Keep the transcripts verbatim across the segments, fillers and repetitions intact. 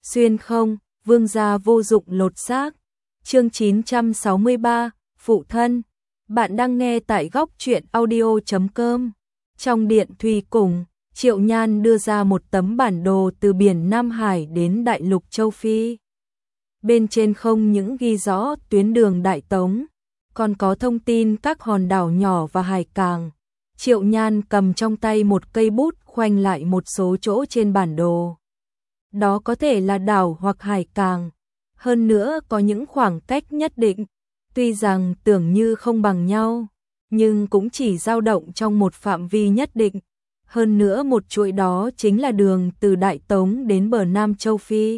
Xuyên không, vương gia vô dụng lột xác. Chương chín trăm sáu mươi ba, phụ thân. Bạn đang nghe tại góc truyện audio chấm com. Trong điện thủy cùng, Triệu Nhan đưa ra một tấm bản đồ từ biển Nam Hải đến đại lục châu Phi. Bên trên không những ghi rõ tuyến đường Đại Tống, còn có thông tin các hòn đảo nhỏ và hải cảng. Triệu Nhan cầm trong tay một cây bút khoanh lại một số chỗ trên bản đồ. Đó có thể là đảo hoặc hải cảng, hơn nữa có những khoảng cách nhất định, tuy rằng tưởng như không bằng nhau, nhưng cũng chỉ dao động trong một phạm vi nhất định. Hơn nữa một chuỗi đó chính là đường từ Đại Tống đến bờ Nam châu Phi.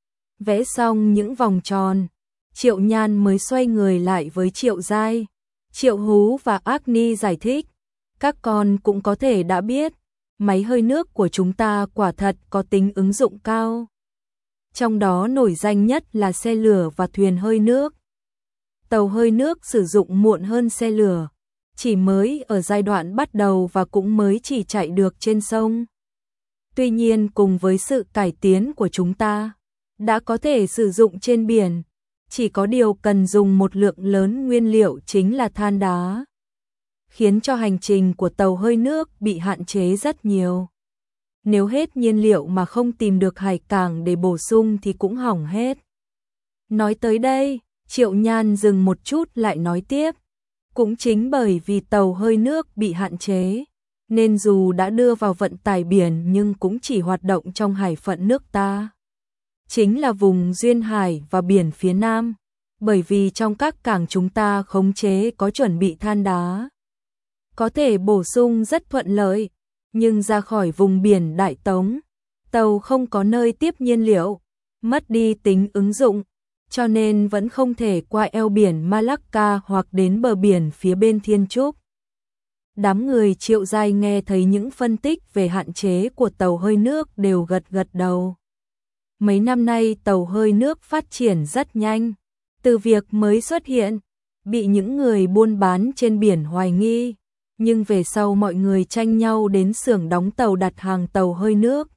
Vẽ xong những vòng tròn, Triệu Nhan mới xoay người lại với Triệu Giai, Triệu Hú và Agni giải thích. Các con cũng có thể đã biết, máy hơi nước của chúng ta quả thật có tính ứng dụng cao. Trong đó nổi danh nhất là xe lửa và thuyền hơi nước. Tàu hơi nước sử dụng muộn hơn xe lửa, chỉ mới ở giai đoạn bắt đầu và cũng mới chỉ chạy được trên sông. Tuy nhiên cùng với sự cải tiến của chúng ta, đã có thể sử dụng trên biển, chỉ có điều cần dùng một lượng lớn nguyên liệu chính là than đá, khiến cho hành trình của tàu hơi nước bị hạn chế rất nhiều. Nếu hết nhiên liệu mà không tìm được hải cảng để bổ sung thì cũng hỏng hết. Nói tới đây, Triệu Nhan dừng một chút lại nói tiếp. Cũng chính bởi vì tàu hơi nước bị hạn chế, nên dù đã đưa vào vận tải biển nhưng cũng chỉ hoạt động trong hải phận nước ta. Chính là vùng duyên hải và biển phía Nam, bởi vì trong các cảng chúng ta khống chế có chuẩn bị than đá, có thể bổ sung rất thuận lợi, nhưng ra khỏi vùng biển Đại Tống, tàu không có nơi tiếp nhiên liệu, mất đi tính ứng dụng, cho nên vẫn không thể qua eo biển Malacca hoặc đến bờ biển phía bên Thiên Trúc. Đám người Triệu Giai nghe thấy những phân tích về hạn chế của tàu hơi nước đều gật gật đầu. Mấy năm nay tàu hơi nước phát triển rất nhanh, từ việc mới xuất hiện, bị những người buôn bán trên biển hoài nghi, nhưng về sau mọi người tranh nhau đến xưởng đóng tàu đặt hàng tàu hơi nước.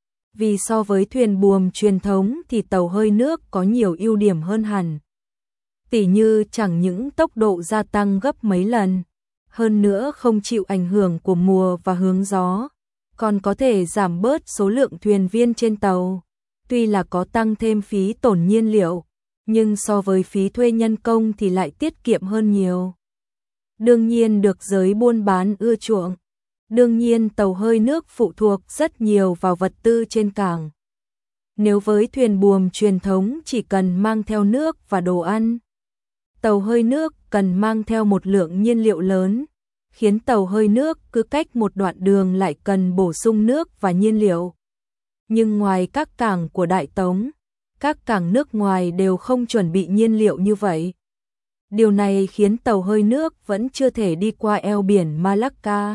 Vì so với thuyền buồm truyền thống thì tàu hơi nước có nhiều ưu điểm hơn hẳn. Tỉ như chẳng những tốc độ gia tăng gấp mấy lần, hơn nữa không chịu ảnh hưởng của mùa và hướng gió, còn có thể giảm bớt số lượng thuyền viên trên tàu. Tuy là có tăng thêm phí tổn nhiên liệu, nhưng so với phí thuê nhân công thì lại tiết kiệm hơn nhiều. Đương nhiên được giới buôn bán ưa chuộng. Đương nhiên tàu hơi nước phụ thuộc rất nhiều vào vật tư trên cảng. Nếu với thuyền buồm truyền thống chỉ cần mang theo nước và đồ ăn, tàu hơi nước cần mang theo một lượng nhiên liệu lớn, khiến tàu hơi nước cứ cách một đoạn đường lại cần bổ sung nước và nhiên liệu. Nhưng ngoài các cảng của Đại Tống, các cảng nước ngoài đều không chuẩn bị nhiên liệu như vậy. Điều này khiến tàu hơi nước vẫn chưa thể đi qua eo biển Malacca.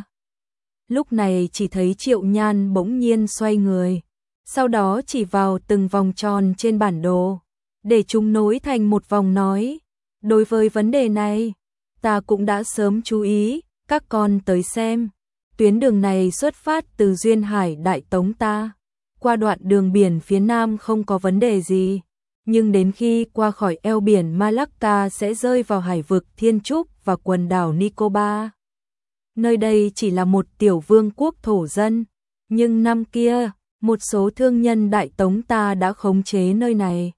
Lúc này chỉ thấy Triệu Nhan bỗng nhiên xoay người, sau đó chỉ vào từng vòng tròn trên bản đồ, để chúng nối thành một vòng nói. Đối với vấn đề này, ta cũng đã sớm chú ý, các con tới xem. Tuyến đường này xuất phát từ duyên hải Đại Tống ta, qua đoạn đường biển phía Nam không có vấn đề gì, nhưng đến khi qua khỏi eo biển Malacca sẽ rơi vào hải vực Thiên Trúc và quần đảo Nicobar. Nơi đây chỉ là một tiểu vương quốc thổ dân, nhưng năm kia, một số thương nhân Đại Tống ta đã khống chế nơi này,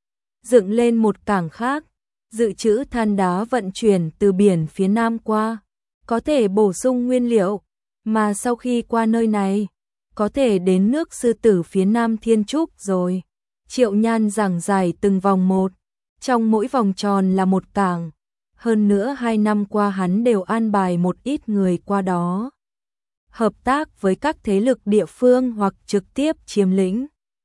dựng lên một cảng khác, dự trữ than đá vận chuyển từ biển phía Nam qua, có thể bổ sung nguyên liệu, mà sau khi qua nơi này, có thể đến nước Sư Tử phía Nam Thiên Trúc rồi. Triệu Nhan giảng giải từng vòng một, trong mỗi vòng tròn là một cảng. Hơn nữa hai năm qua hắn đều an bài một ít người qua đó, hợp tác với các thế lực địa phương hoặc trực tiếp chiếm lĩnh.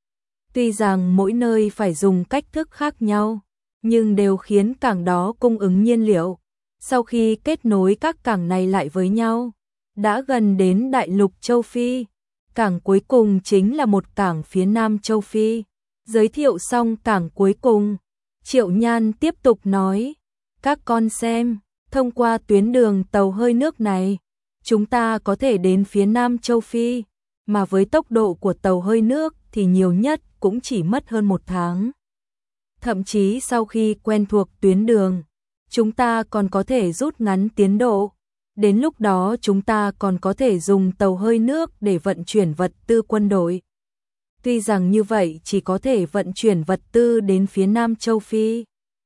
Tuy rằng mỗi nơi phải dùng cách thức khác nhau, nhưng đều khiến cảng đó cung ứng nhiên liệu. Sau khi kết nối các cảng này lại với nhau, đã gần đến đại lục châu Phi. Cảng cuối cùng chính là một cảng phía Nam châu Phi. Giới thiệu xong cảng cuối cùng, Triệu Nhan tiếp tục nói. Các con xem, thông qua tuyến đường tàu hơi nước này, chúng ta có thể đến phía Nam châu Phi, mà với tốc độ của tàu hơi nước thì nhiều nhất cũng chỉ mất hơn một tháng. Thậm chí sau khi quen thuộc tuyến đường, chúng ta còn có thể rút ngắn tiến độ. Đến lúc đó chúng ta còn có thể dùng tàu hơi nước để vận chuyển vật tư quân đội. Tuy rằng như vậy chỉ có thể vận chuyển vật tư đến phía Nam châu Phi.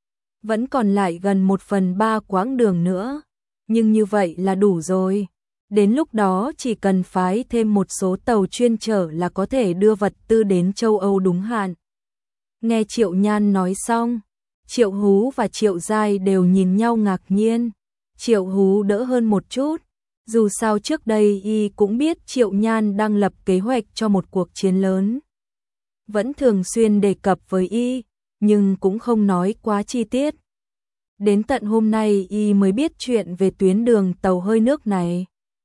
Vẫn còn lại gần một phần ba quãng đường nữa. Nhưng như vậy là đủ rồi. Đến lúc đó chỉ cần phái thêm một số tàu chuyên chở là có thể đưa vật tư đến châu Âu đúng hạn. Nghe Triệu Nhan nói xong, Triệu Hú và Triệu Giai đều nhìn nhau ngạc nhiên. Triệu Hú đỡ hơn một chút, dù sao trước đây y cũng biết Triệu Nhan đang lập kế hoạch cho một cuộc chiến lớn. Vẫn thường xuyên đề cập với y, nhưng cũng không nói quá chi tiết. Đến tận hôm nay y mới biết chuyện về tuyến đường tàu hơi nước này.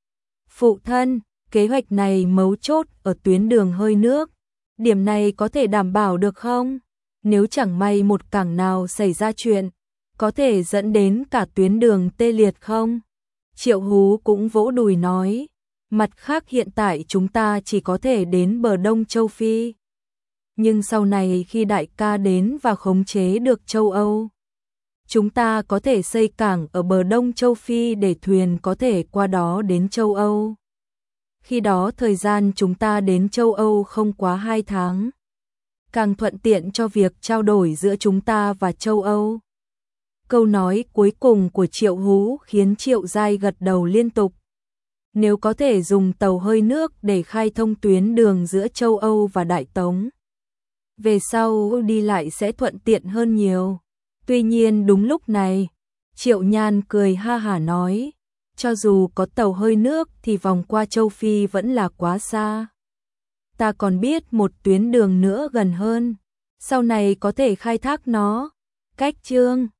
Phụ thân, kế hoạch này mấu chốt ở tuyến đường hơi nước. Điểm này có thể đảm bảo được không? Nếu chẳng may một cảng nào xảy ra chuyện, có thể dẫn đến cả tuyến đường tê liệt không? Triệu Hú cũng vỗ đùi nói. Mặt khác hiện tại chúng ta chỉ có thể đến bờ Đông châu Phi. Nhưng sau này khi đại ca đến và khống chế được châu Âu, chúng ta có thể xây cảng ở bờ Đông châu Phi để thuyền có thể qua đó đến châu Âu. Khi đó thời gian chúng ta đến châu Âu không quá hai tháng. Càng thuận tiện cho việc trao đổi giữa chúng ta và châu Âu. Câu nói cuối cùng của Triệu Hú khiến Triệu Giai gật đầu liên tục. Nếu có thể dùng tàu hơi nước để khai thông tuyến đường giữa châu Âu và Đại Tống, về sau đi lại sẽ thuận tiện hơn nhiều. Tuy nhiên đúng lúc này, Triệu Nhan cười ha hả nói, cho dù có tàu hơi nước thì vòng qua châu Phi vẫn là quá xa. Ta còn biết một tuyến đường nữa gần hơn, sau này có thể khai thác nó. Cách chương